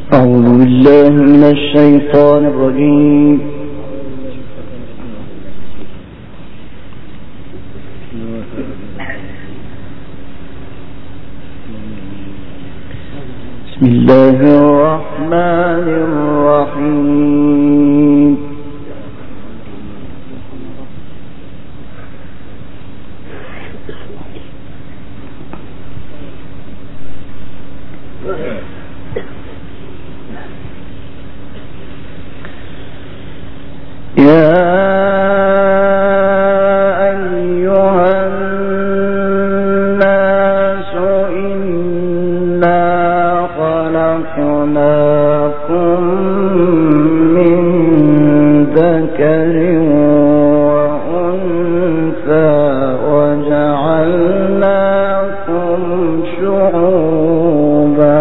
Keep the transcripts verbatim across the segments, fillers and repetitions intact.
أعوذ بالله من الشيطان الرجيم. بسم الله الرحمن الرحيم. يا أيها الناس إنا خلقناكم من ذكر وأنثى وجعلناكم شعوبا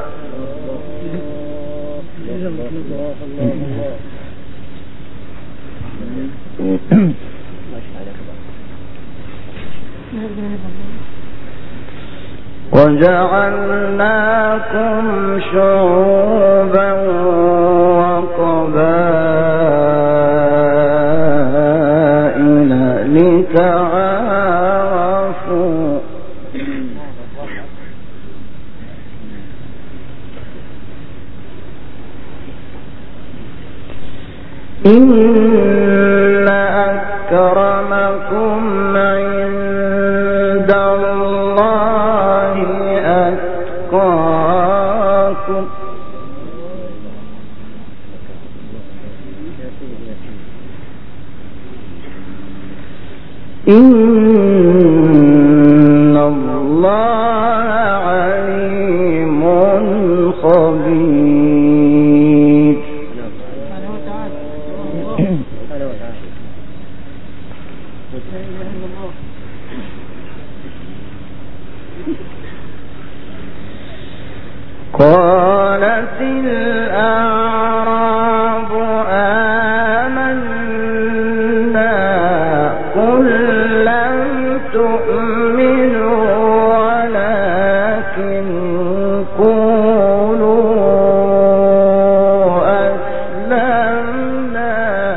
وجعلناكم شعوبا وقبائل لتعارفوا إن أكرمكم عند الله أتقاكم إن الله عليم خبير. قالت الأعراب آمنا قل لم تؤمنوا ولكن قولوا أسلمنا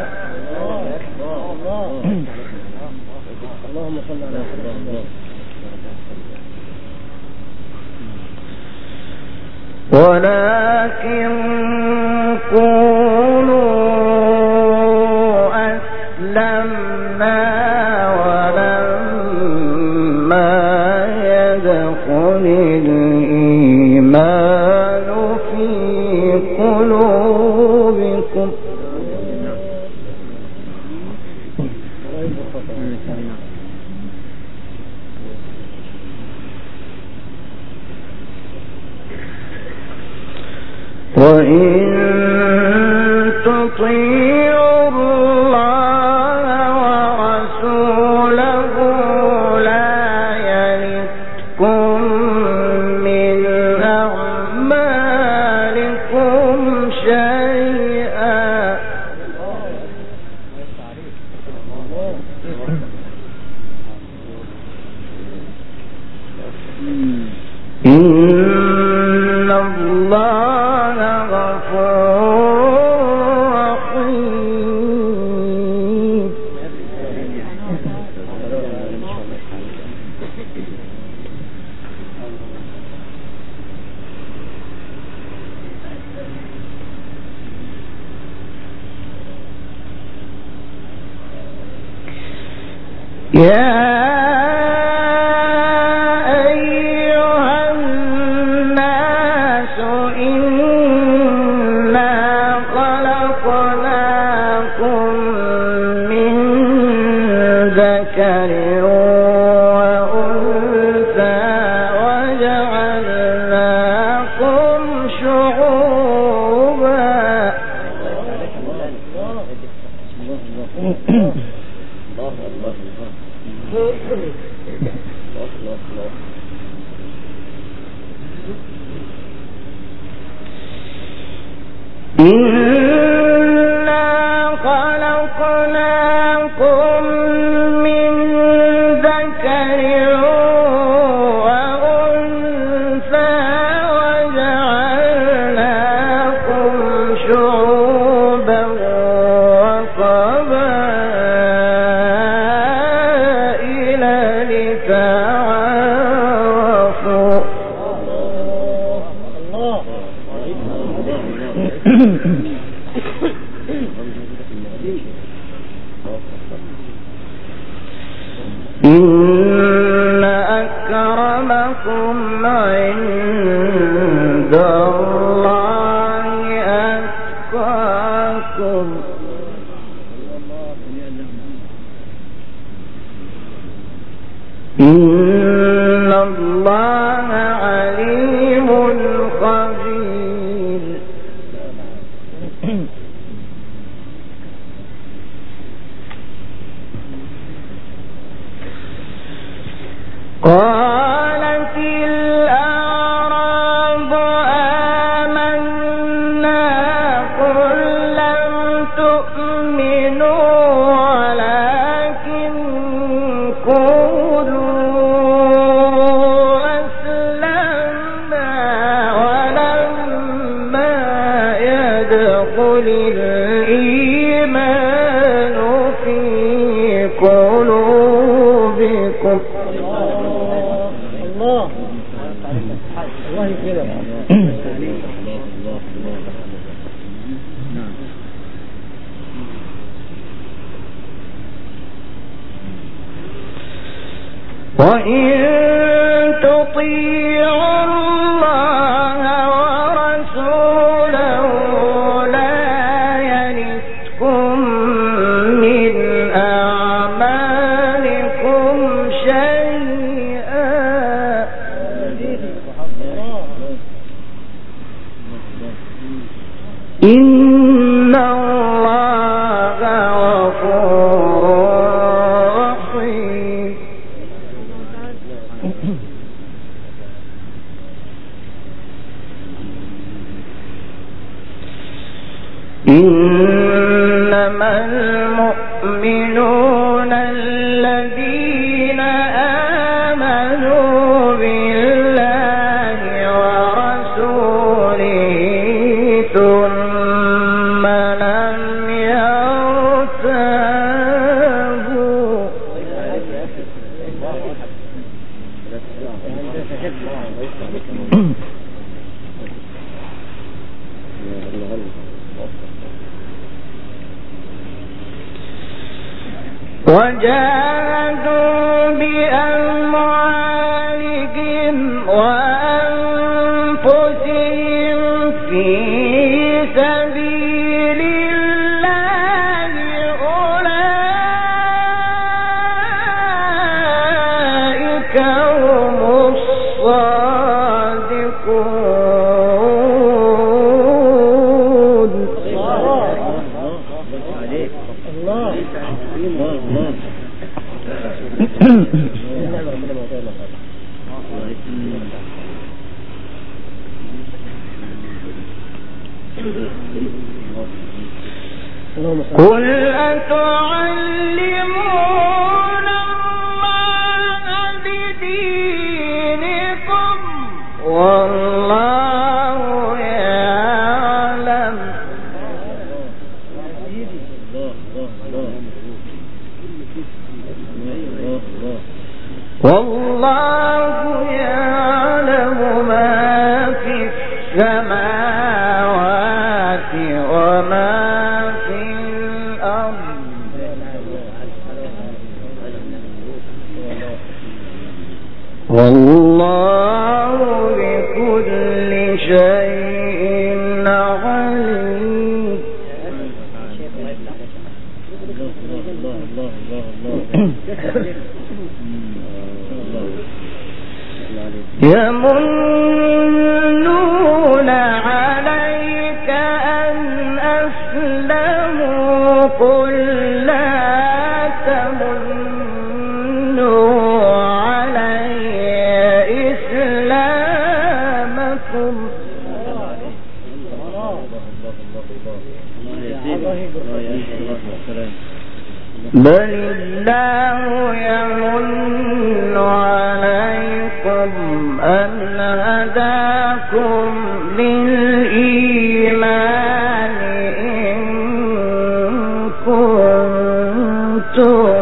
اللهم صل على محمد ولكن قولوا أسلمنا ولما يدخل الإيمان في قلوبكم وإن تطيعوا الله ورسوله لا يلتكم من أعمالكم شيئا إن الله غفور رحيم. يا ذكر وأنثى وجعلناكم شعوبا إنا خلقناكم من ذكر وأنثى وجعلناكم إن أكرمكم عند الله أتقاكم إن الله عليم خبير. قالت الأعراب آمنا قل لم تؤمنوا ولكن قولوا أسلمنا ولما يدخل الإيمان في قلوبكم وإن تطيعوا الله ورسوله لا يلتكم من أعمالكم شيئا إن الله غفور رحيم. إنما المؤمنون الذين آمنوا بالله ورسوله ثم لم يرتابوا وجاهدوا بأموالهم وأنفسهم في سبيل الله أولئك هم الصادقون. قل أتعلمون الله بدينكم والله يعلم والله يعلم ما في السماوات وما في الأرض والله بكل شيء عليم. يمنون عليك أن أسلموا قل لا تمنوا علي إسلامكم بل الله يمن عليكم أن هداكم للإيمان إن كنتم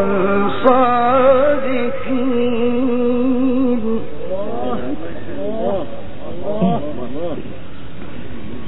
صادقين.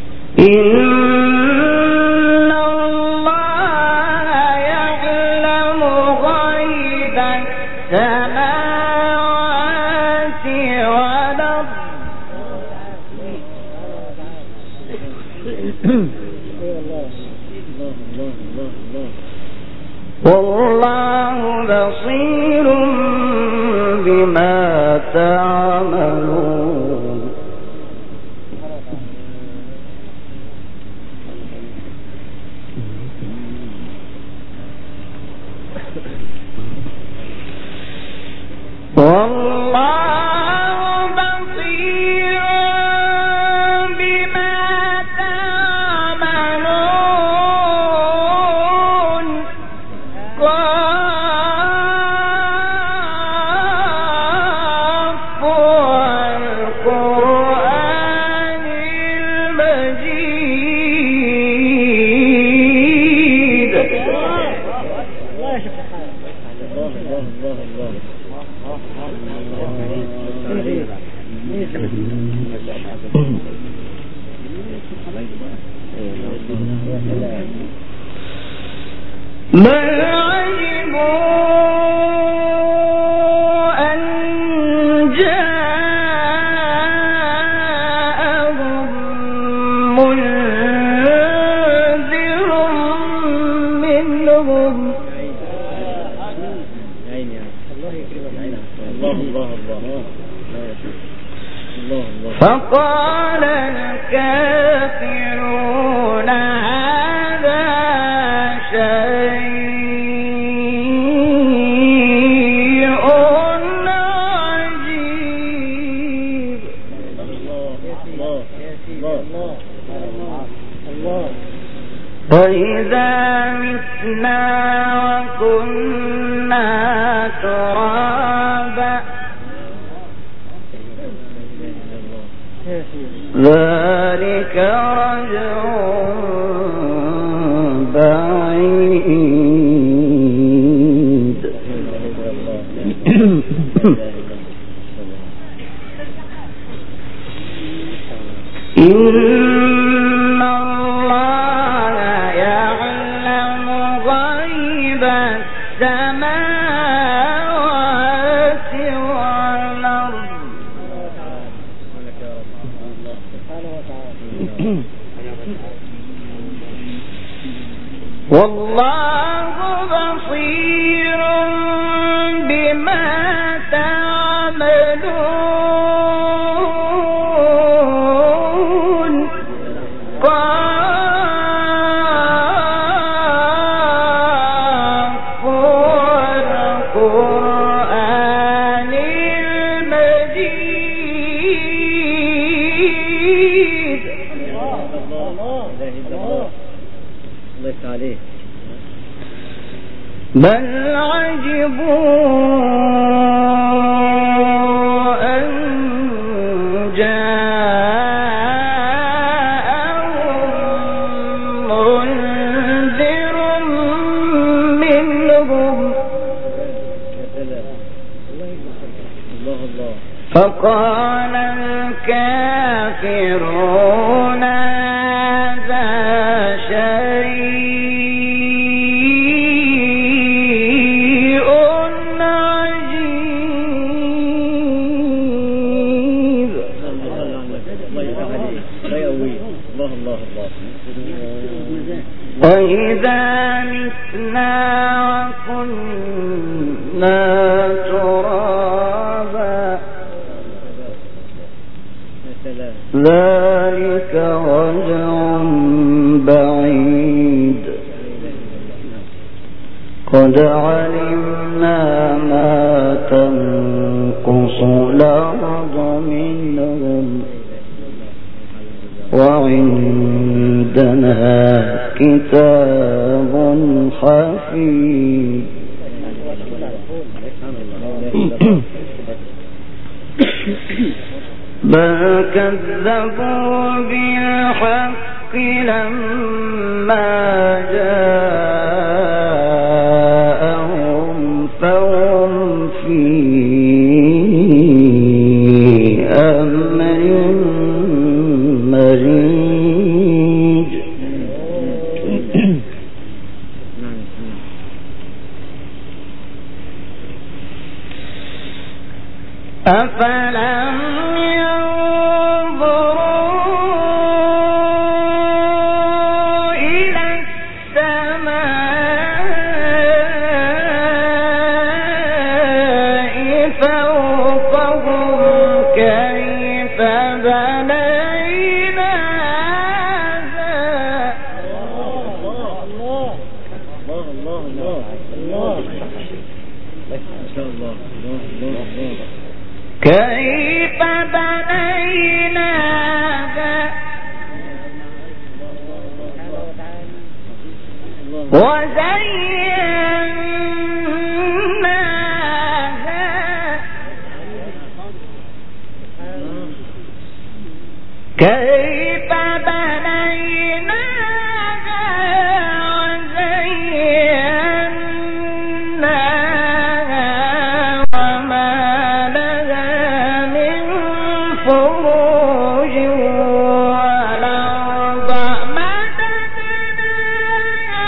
إن الله يعلم غيب السماوات والأرض والله بصير بما تعملون والله بصير بما تعملون قاف والقرآن المجيد. بل عجبوا أن جاءهم منذر منهم فقال الكافرون هذا شيء عجيب. وإذا متنا وكنا ترابا ذلك رجع بعيد. إن الله يعلم غيب السماوات والأرض والله بصير بما تعملون قاف والقرآن المجيد. بل عجبوا أن جاءهم منذر منهم فقال الكافرون هذا شيء عجيب. وإذا متنا وكنا ترابا ذلك رجع بعيد. قد علمنا ما تنقص الأرض منهم وعندنا كتاب حفيظ. بل كذبوا بالحق لما جاءهم فهم في أمر مريض. أفلم ينظروا إلى السماء فوقهم كيف بنيناها الله الله الله الله ما شاء الله الله الله كيف بنيناها وزيناها كيف بنيناها وزيناها وما لها من فروج والأرض مددناها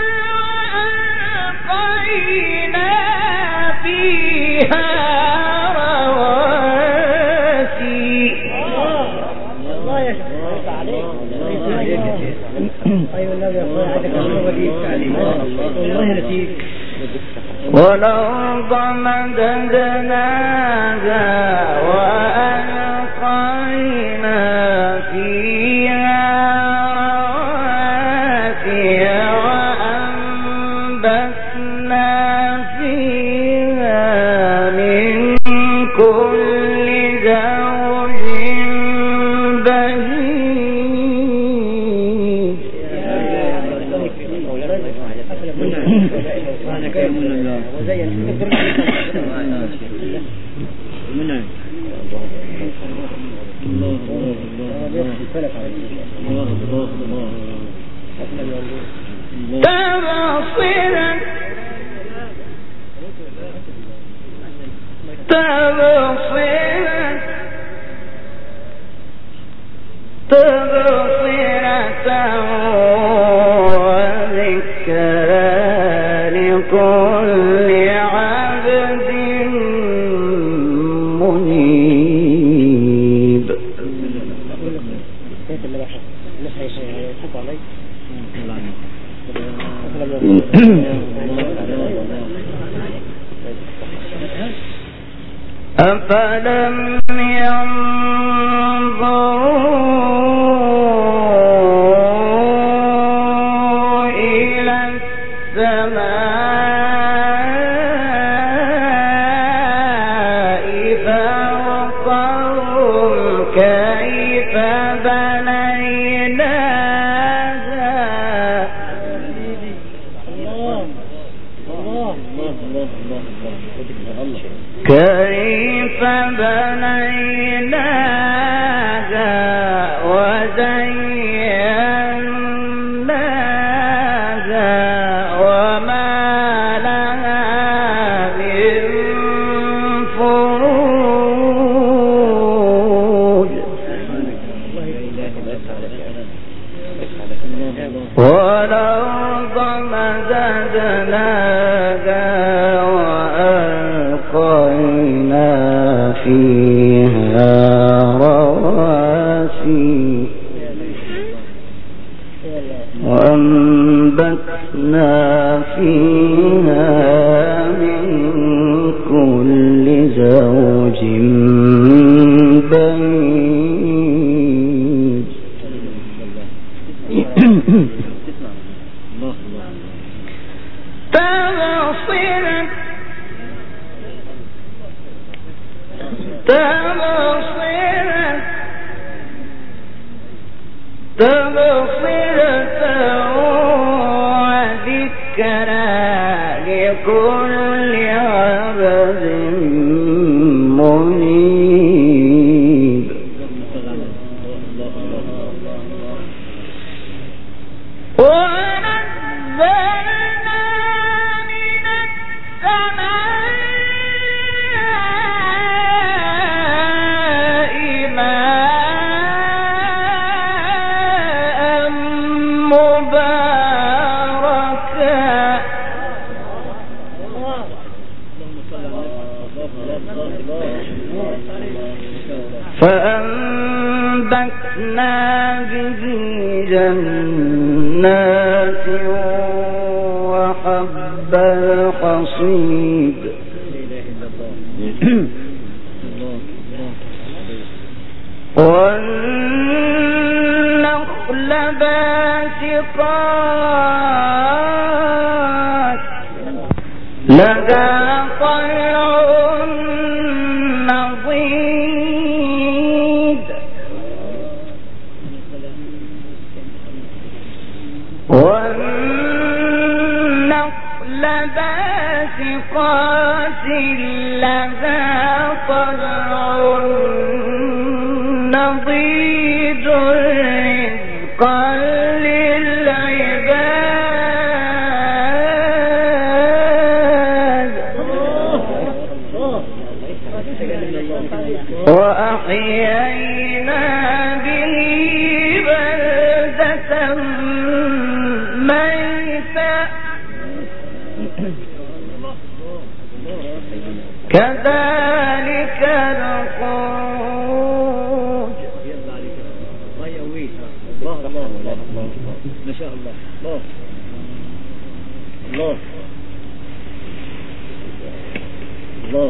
وألقينا فيها رواسي. الله يشكرك عليك. أيوة النبي يقول عندك الوديك عليك. الله يرسيك. والأرض مددناها وألقينا فيها رواسي وأنبتنا فيها من كل زوج بهيج. وزين منى الله الله الله الله تبصرا تبصرا تبصرة وذكرى لكل عبد منيب. أفلم ينظروا إلى السماء فوقهم كيف بنيناها كيف بنيناها وزيناها وما لها من فروج والأرض مددناها وألقينا فيها رواسي وأنبتنا فيها من كل زوج بهيج. تبصرا تبصرا تبصرة وذكرى لكل عبد منيب. ونزلنا من السماء ماء فأنبتنا به جنات وحب الحصيد والنخل باسقات لها طلع نضيد والنخل باسقات لها طلع نضيد رزقا للعباد وأحيينا به بلدة ميتا كذلك الخروج. الله الله الله ما شاء الله الله الله الله.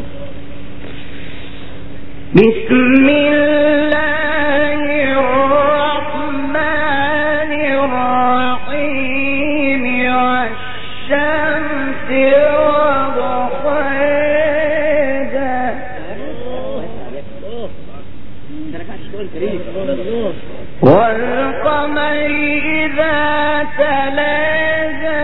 بسم الله الرحمن الرحيم والشمس وضحاها والقمر إذا تلاها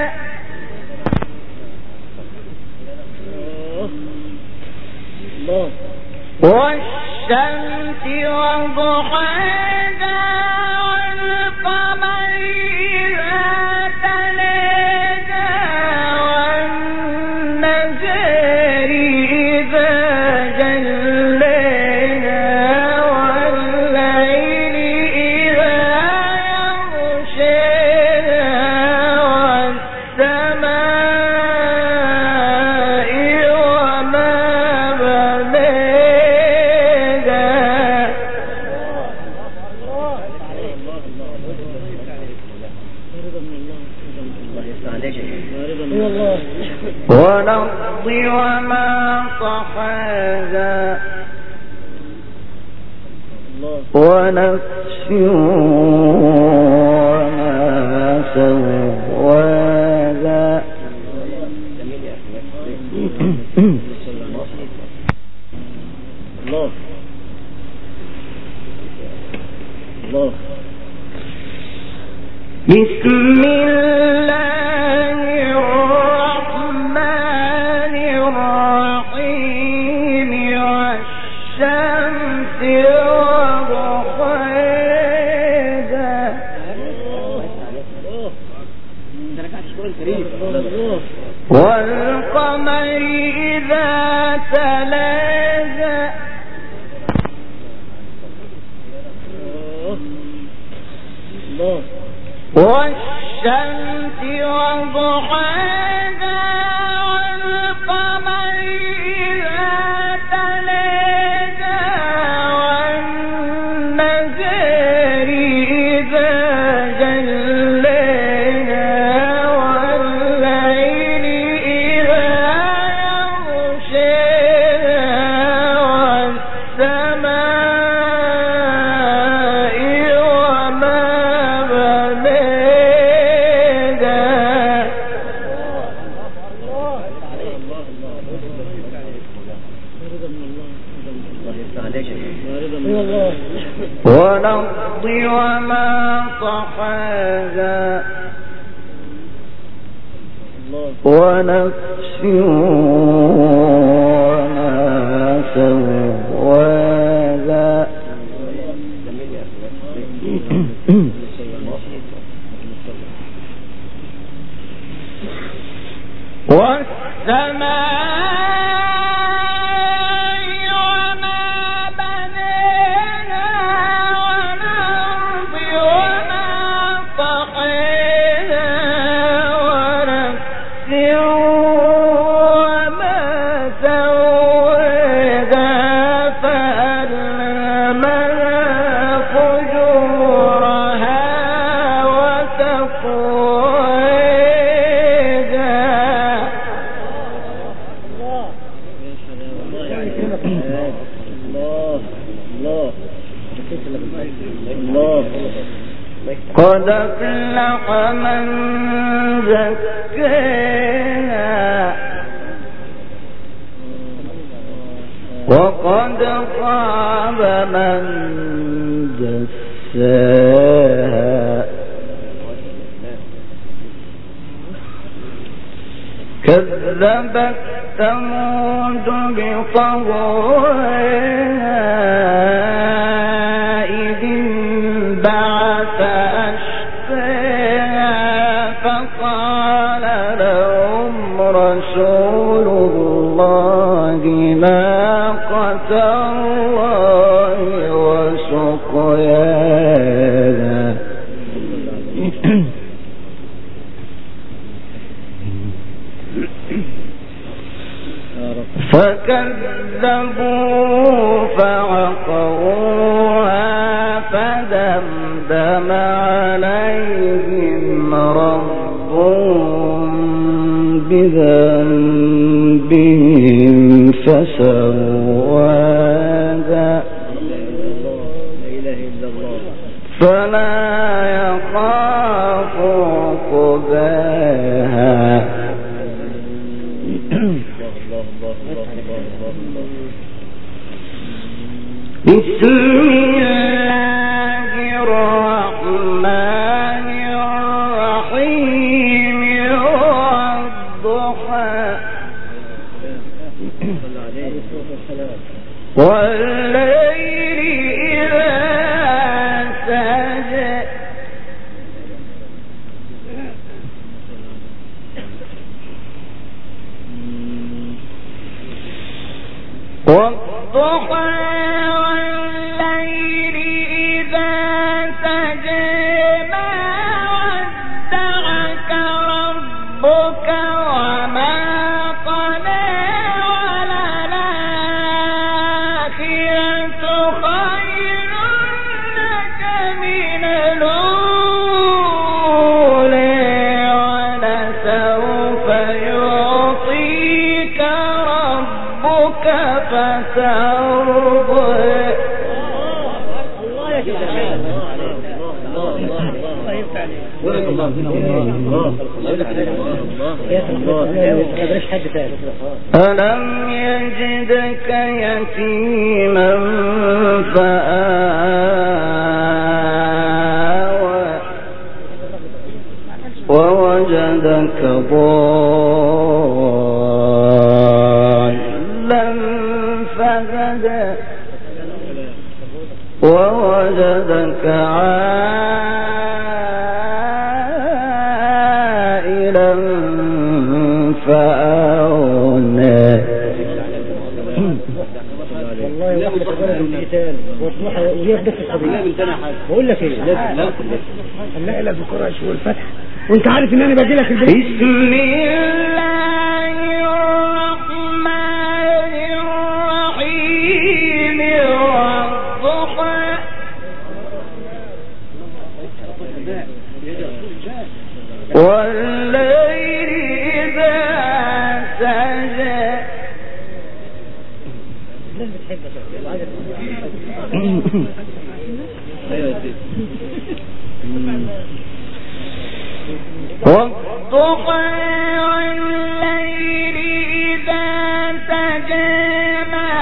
والشمس وضحاها والقمر إذا تلاها والنهار إذا جلاها والليل إذا يغشاها والسماء وما بناها والأرض وما طحاها ونفس وما سواها الله الله. بسم الله الرحمن الرحيم والشمس وضحاها والقمر إذا تلاها والشمس وضحاها والقمر إذا تلاها والنهار إذا جلاها والليل إذا يغشاها والسماء وما بناها والأرض وما طحاها ونفس وما سواها والسماء وما بناها والأرض وما طحاها ونفس وما سواها فألهمها فجورها وتقواها. قد أفلح من زكاها وقد خاب من دساها. كذبت ثمود بطغواها إذ انبعث أشقاها فقال لهم رسول الله ناقة الله وسقياها. فكذبوا فعقروها فدمدم عليهم ربهم بذنبهم فسواها فلا يخاف عقباها. بسم الله الرحمن الرحيم. والضحى والليل إذا سجى والضحى والليل إذا سجى ما ودعك ربك وما قلى وللآخرة خير لك من الأولى ولسوف يعطيك ربك فترضى. الله يا جماعة الله الله الله ألم يجدك يتيما فآوى ووجدك ضالا فهدى ووجدك عائلا فأغنى. والله واحد تقرأ بالقتال والضحى وليه بس القضية بقول لك ايه لا لا في قريش والفتح وانت عارف ان انا باجي لك البيت. بسم الله الرحمن الرحيم. والضحى والليل إذا سجى. والضحى والليل إذا سجى ما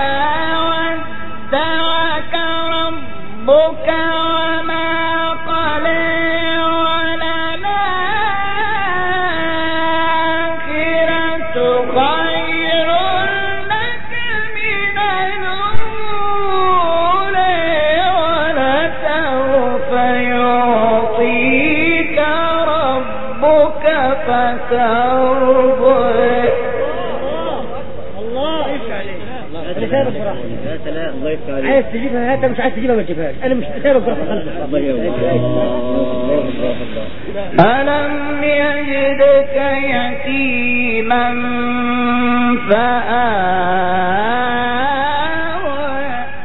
ودعك ربك وما قلى وللآخرة خير لك من الأولى ولسوف يعطيك ربك فترضى. الله يفتح عليك. انا سابق براحتي. يا سلام الله يفتح عليك. عايز تجيبها هاتها مش عايز تجيبها ما تجيبهاش. انا مش سابق براحتي خالص. ألم يجدك يتيما فآوى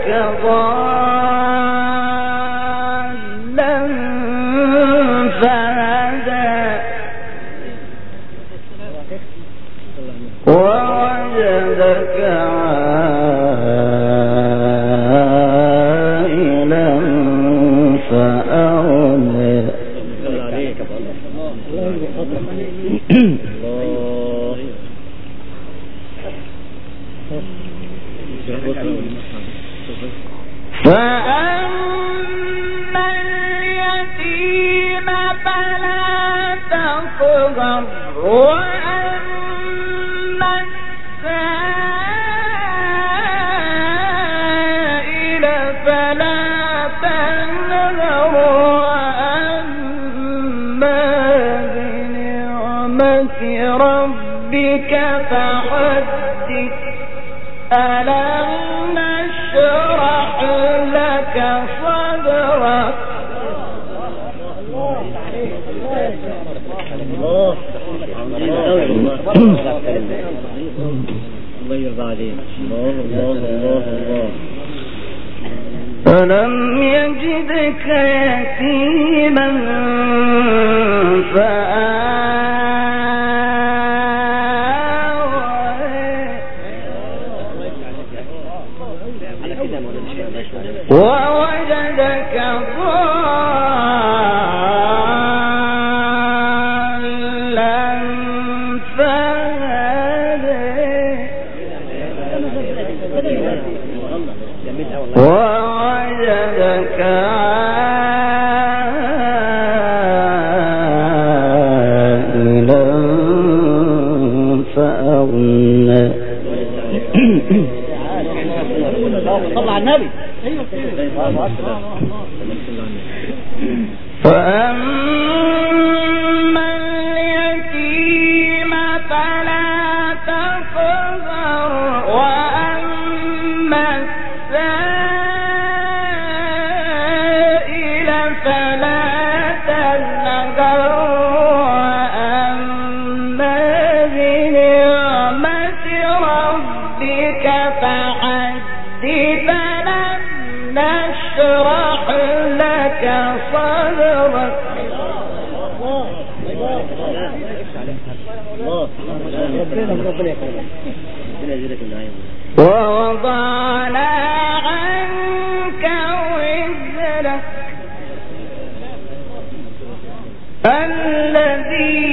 ضالا فهدى ووجدك عائلا فأغنى فأما اليتيم فلا تقهر وأما السائل فلا تنهر وأما بنعمة ربك فحدث ألم نشرح لك صدرك الله الله يرضى عليك. الله الله الله الله. ألم يجدك يتيما فآوى ووجدك ضالا فهدى ووجدك عائلا فأغنى. صلى على النبي. فأما اليتيم فلا تقهر وأما السائل فلا تنهر وأما بنعمة ربك فحدث نشرح لك صدرك ووضعنا عنك وزرك الذي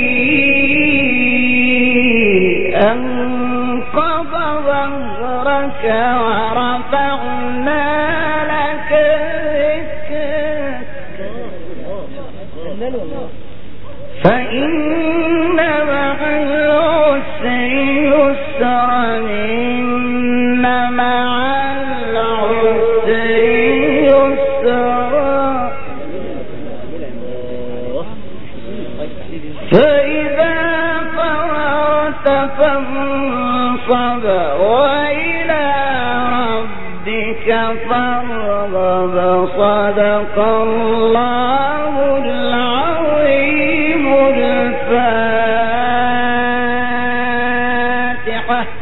أنقض ظهرك ورفعنا لك ذكرك فإن مع العسر يسرا إن مع العسر يسرا فإذا فرغت فانصب وإلى ربك فارغب. صدق الله العظيم. الفاتحة.